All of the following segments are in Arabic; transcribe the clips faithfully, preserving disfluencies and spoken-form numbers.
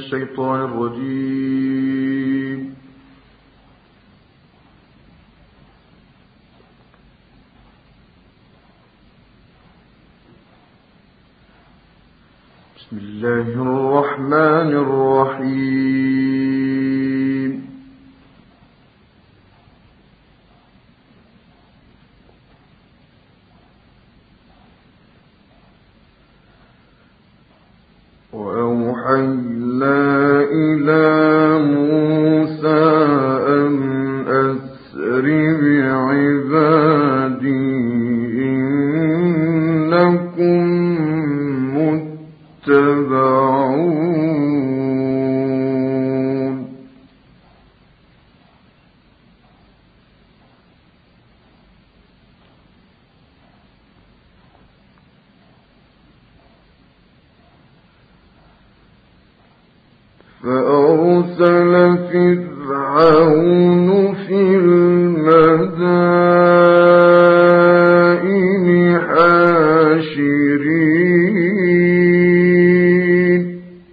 الشيطان الرجيم. بسم الله الرحمن الرحيم. وأوحينا إلى موسى أن أسر بعبادي إنكم متبعون. فأرسل فرعون في المدائن حاشرين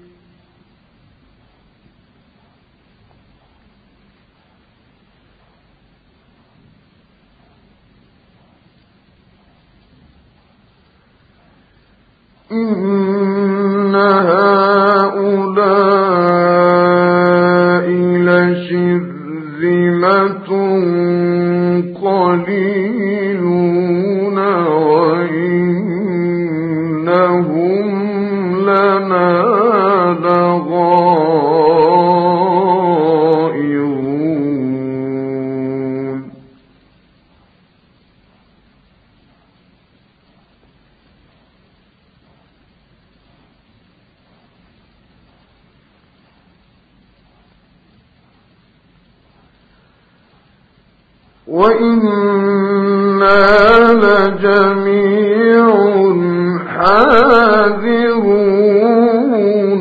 إن هؤلاء لشرذمة قليلون وإنهم لنا لغائظون. وإنا لجميع حاذرون.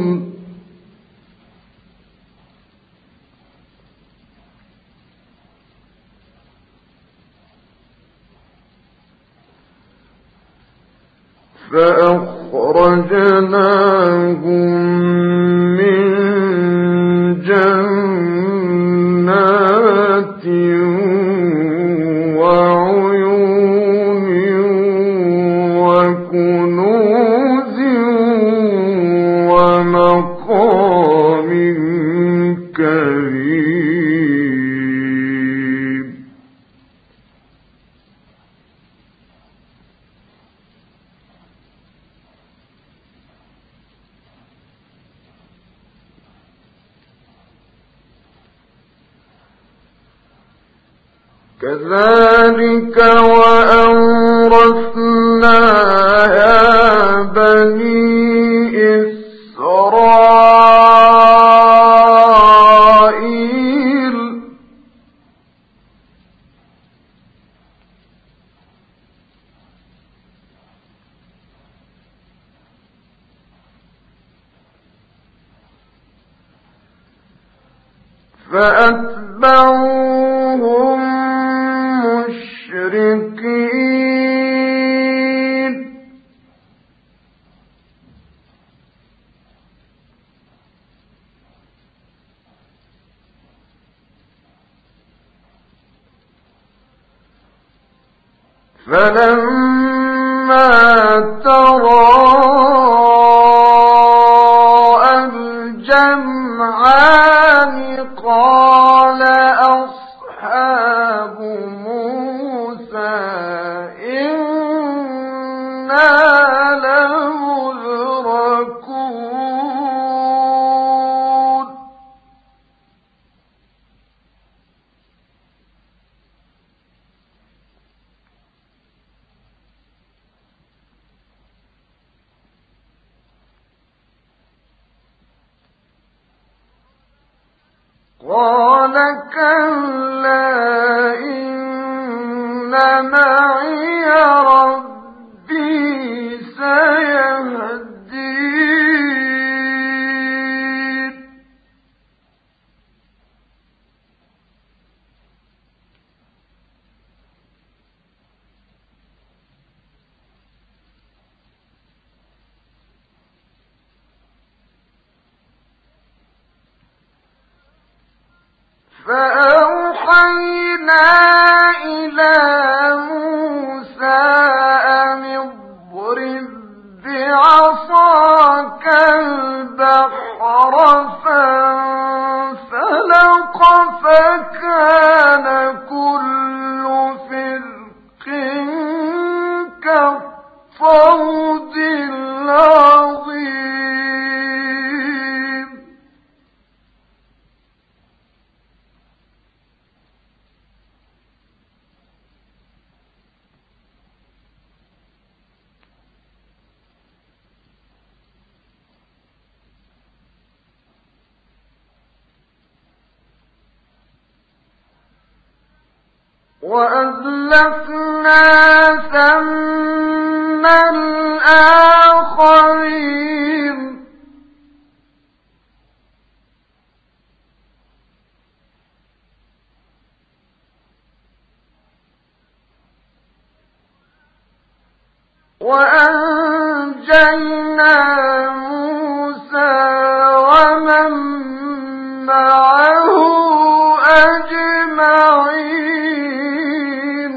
فأخرجناهم من جنات وعيون وكنوز ومقام كريم. كذلك وأورثناها بني إسرائيل. فأتبعوهم مشرقين فلما تراءى الجمعان قال أصحاب موسى إنا لمدركون. قال كلا إن معي ربي سيهدين. فأوحينا إلى موسى أن اضرب بعصاك البحر فانفلق فكان كل فرق كالطود العظيم. وأزلفنا ثم الآخرين وأنجينا موسى ومن معه أجمعين.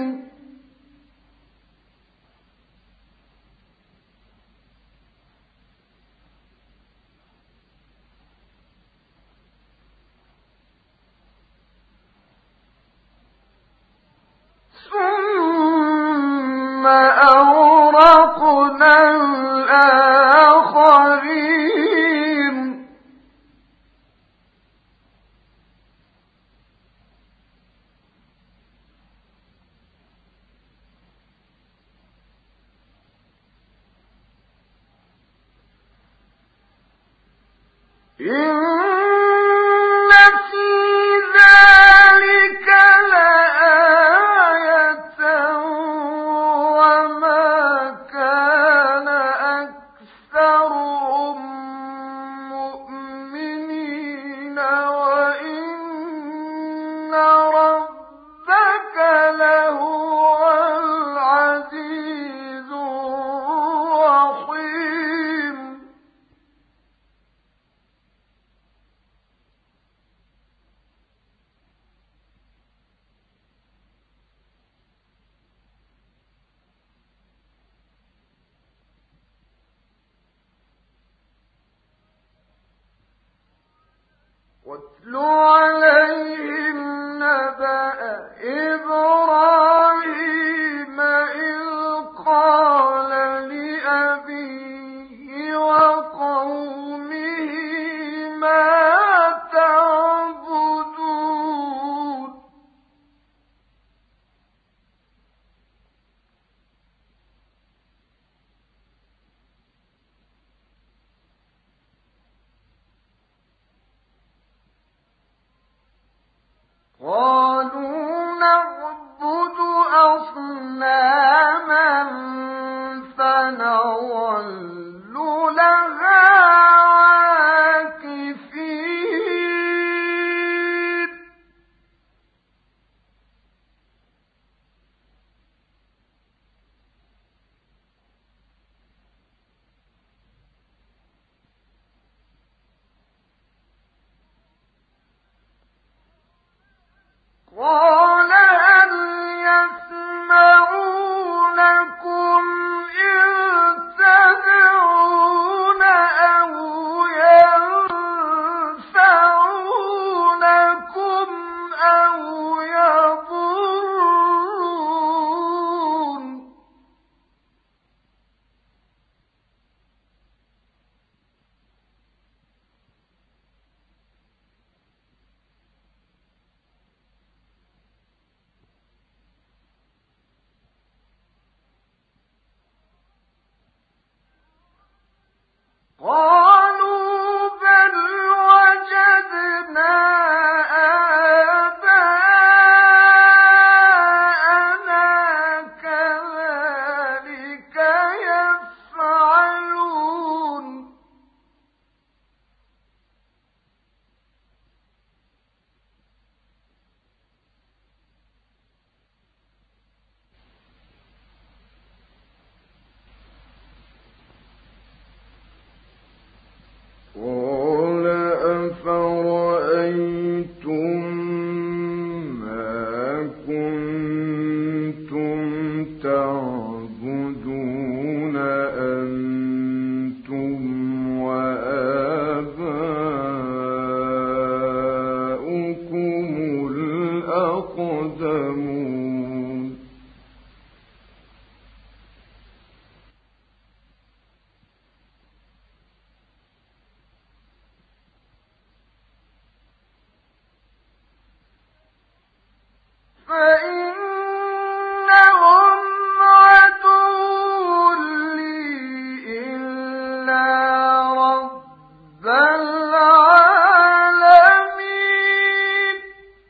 ثم أغرقنا الآخرين. إن في ذلك لآية وما كان أكثرهم مؤمنين وإن ربك لهو العزيز الرحيم. واتل عليهم نبأ إبراهيم إذ قال لأبيه وقومه ما تعبدون. قالوا نعبد أصناما فنظل لها عاكفين. العالمين.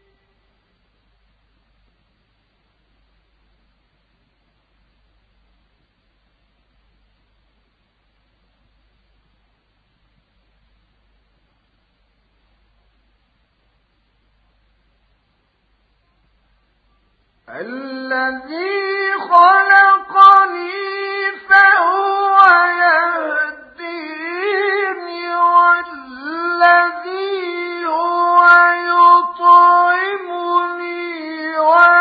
الذي خلقني فهو يهديني والذي هو يطعمني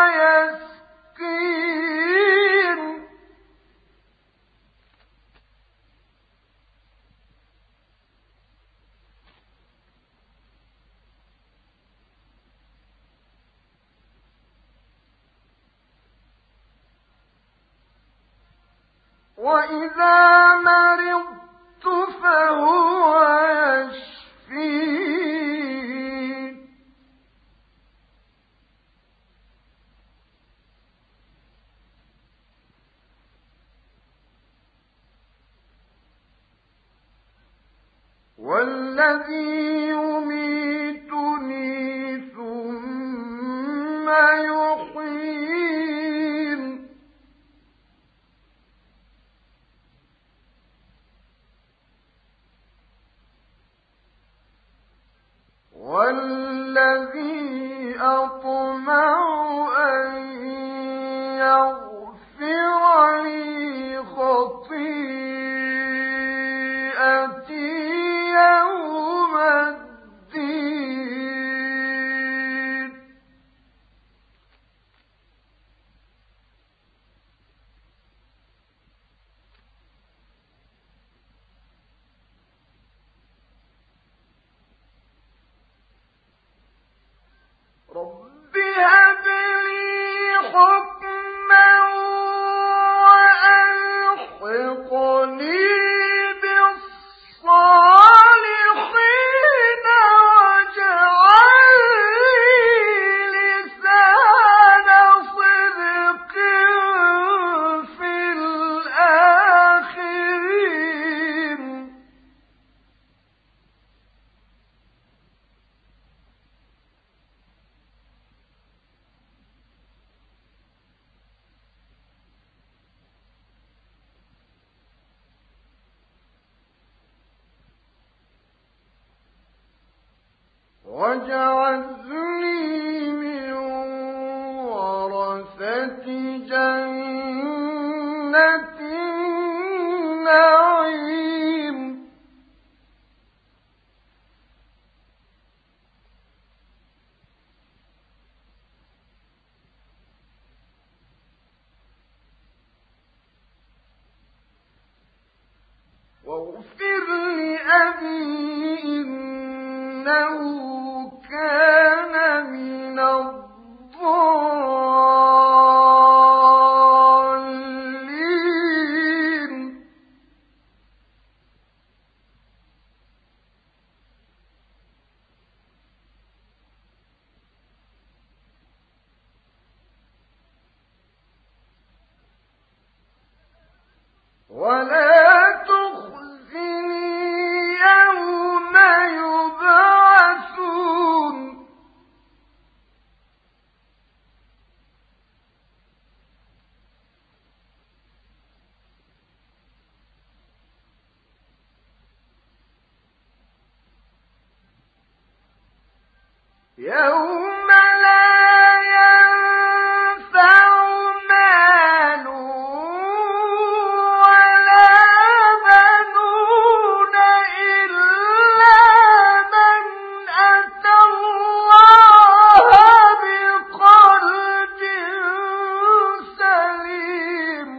ويسقين. وإذا مرضت فهو يشفين. والذي يميتني ثم يحيين. والذي أطمع أن يغفر لي خطيئتي يوم الدين. رب هب لي حكما وألحقني بالصالحين واجعل لي لسان صدق في الآخرين. واجعلني من ورثة جنة النعيم. واغفر لأبي إنه كان من الضالين. ولا تخزني يوم يبعثون. يوم لا ينفع مال ولا بنون إلا من أتى الله بقلب سليم.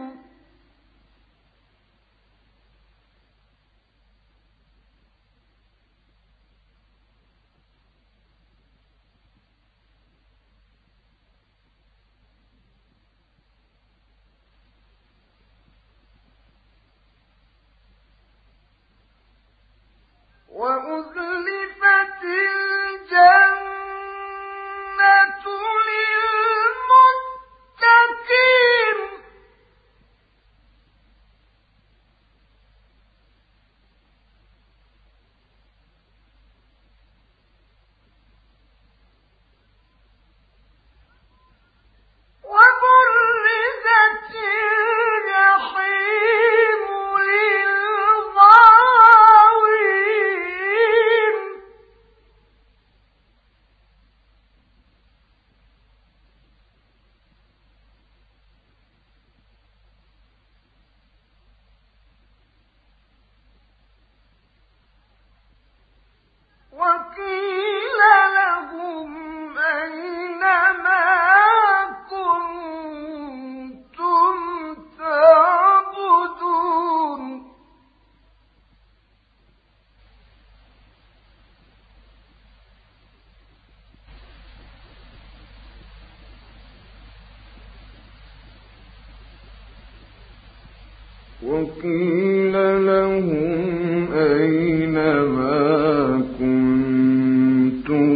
وقيل لهم أين ما كنتم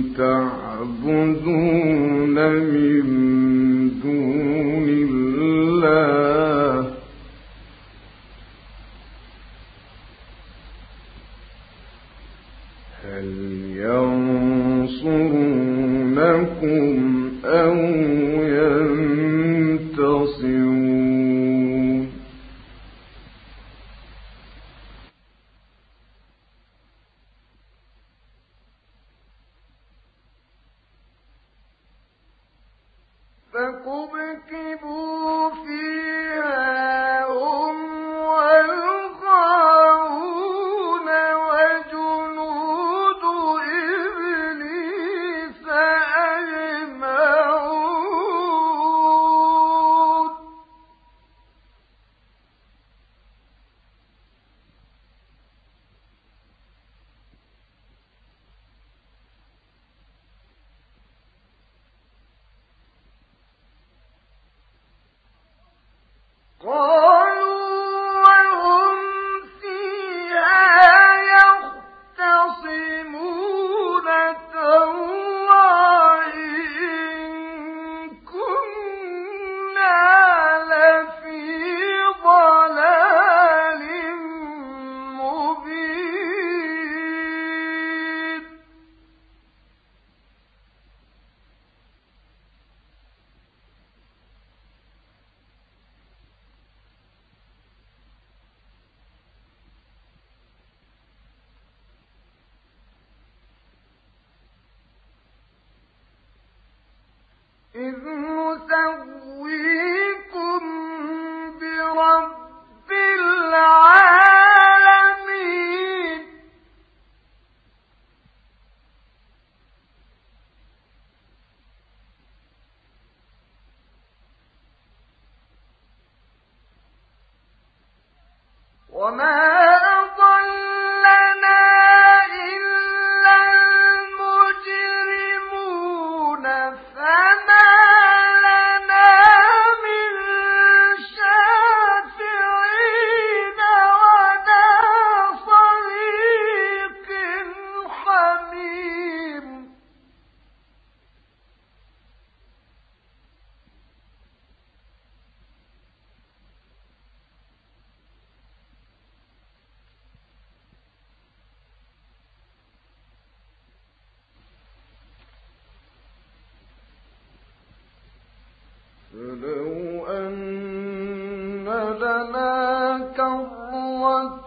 تعبدون من دون الله هل ينصرونكم أو ينتصرون فكبكبوا فيها هم والغاوون وجنود إبليس أجمعون قالوا وهم فيها يختصمون تالله إن كنا لفي ضلال مبين إذ نسويكم برب العالمين وما أضلنا إلا المجرمون فما لنا من شافعين ولا صديق حميم فلو أن لنا كرة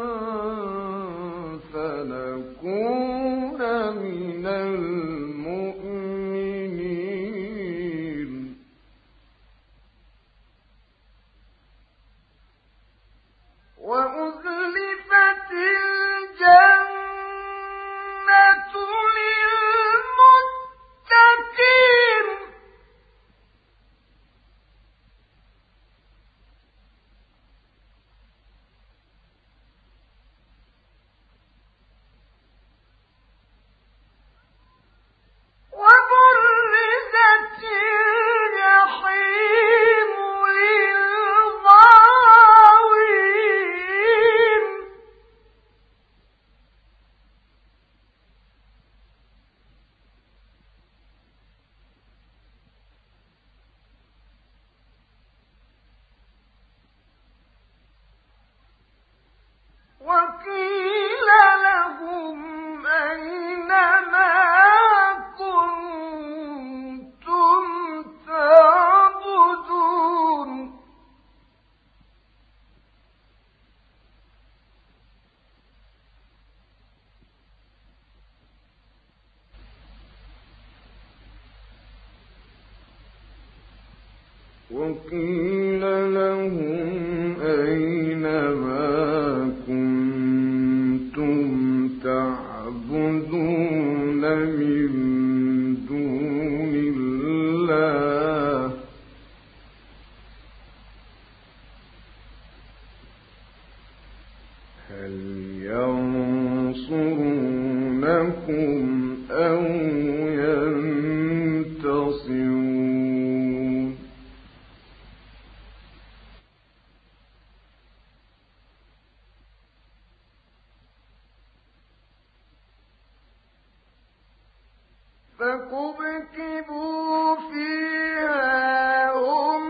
فنكون من المؤمنين وأزلفت الجنة للمتقين وبرزت الجحيم للغاوين وقيل لهم أين ما كنتم تعبدون وقيل لهم أين ما كنتم تعبدون من دون الله هل ينصرونكم أو ينتصرون فكبكبوا فيها هم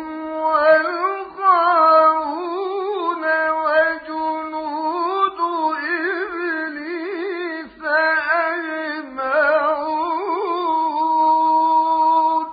والغاوون وجنود إبليس أجمعون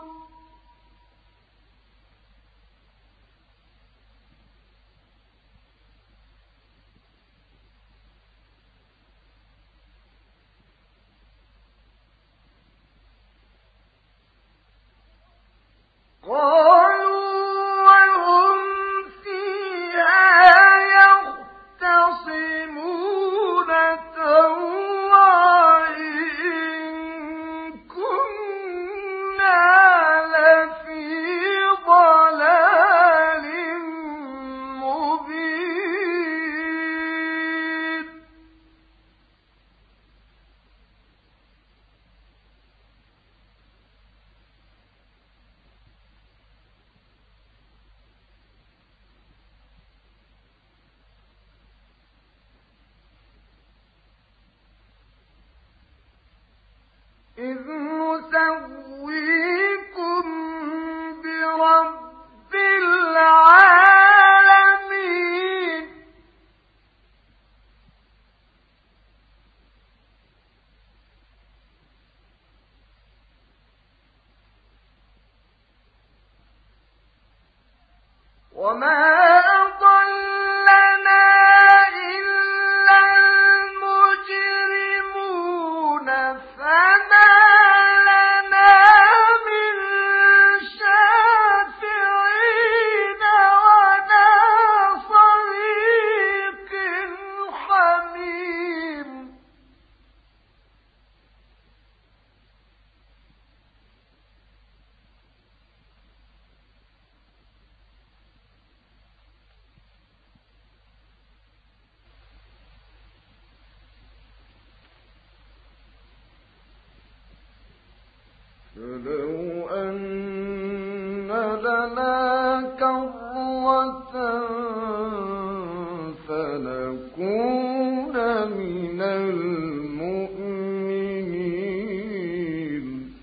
قالوا وهم فيها يختصمون تالله إن كنا لفي ضلال مبين إذ نسويكم برب العالمين وما أضلنا إلا المجرمون فما لنا من شافعين ولا صديق حميم فلو أن لنا كرة فنكون من المؤمنين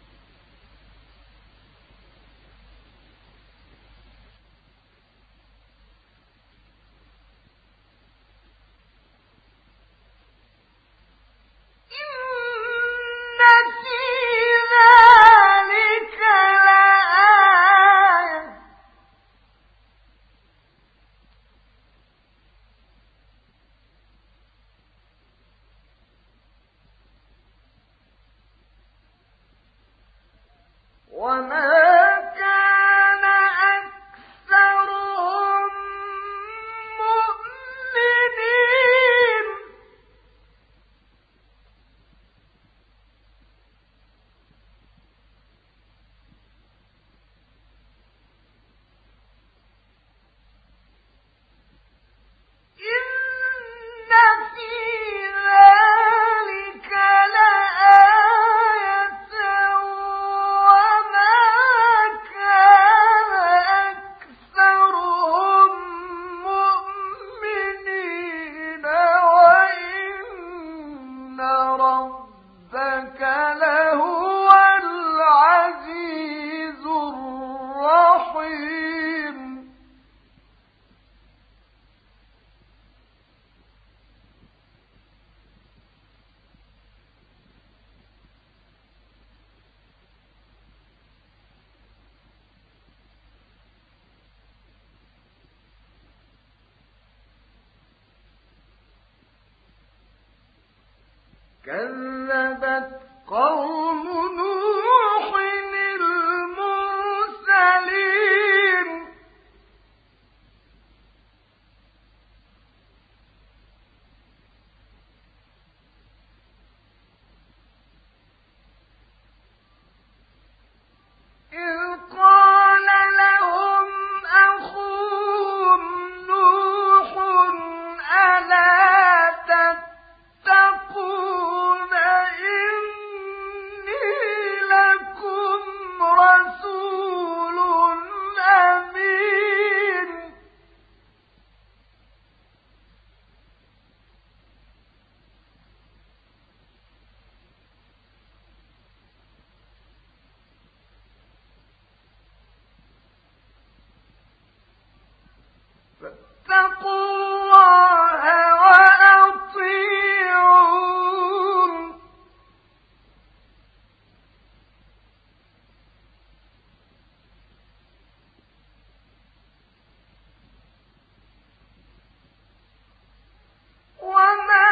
إن في ذلك لآية وما كان أكثرهم مؤمنين إن في ذلك لآية وما كان أكثرهم مؤمنين وإن ربك لهو العزيز الرحيم كذبت قوم نوح المرسلين إذ قال لهم أخوهم نوح ألا تتقون إني فاتقوا الله وأطيعون وما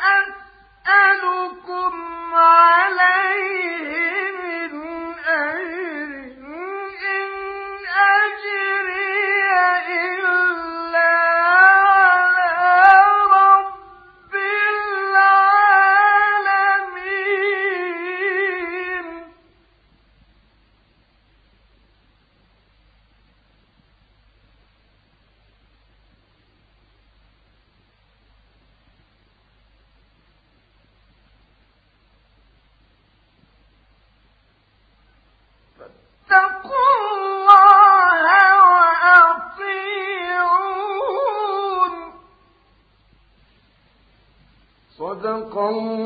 أسألكم عليه من أجر إن أجري إلا على رب العالمين فاتقوا الله وأطيعون صدق الله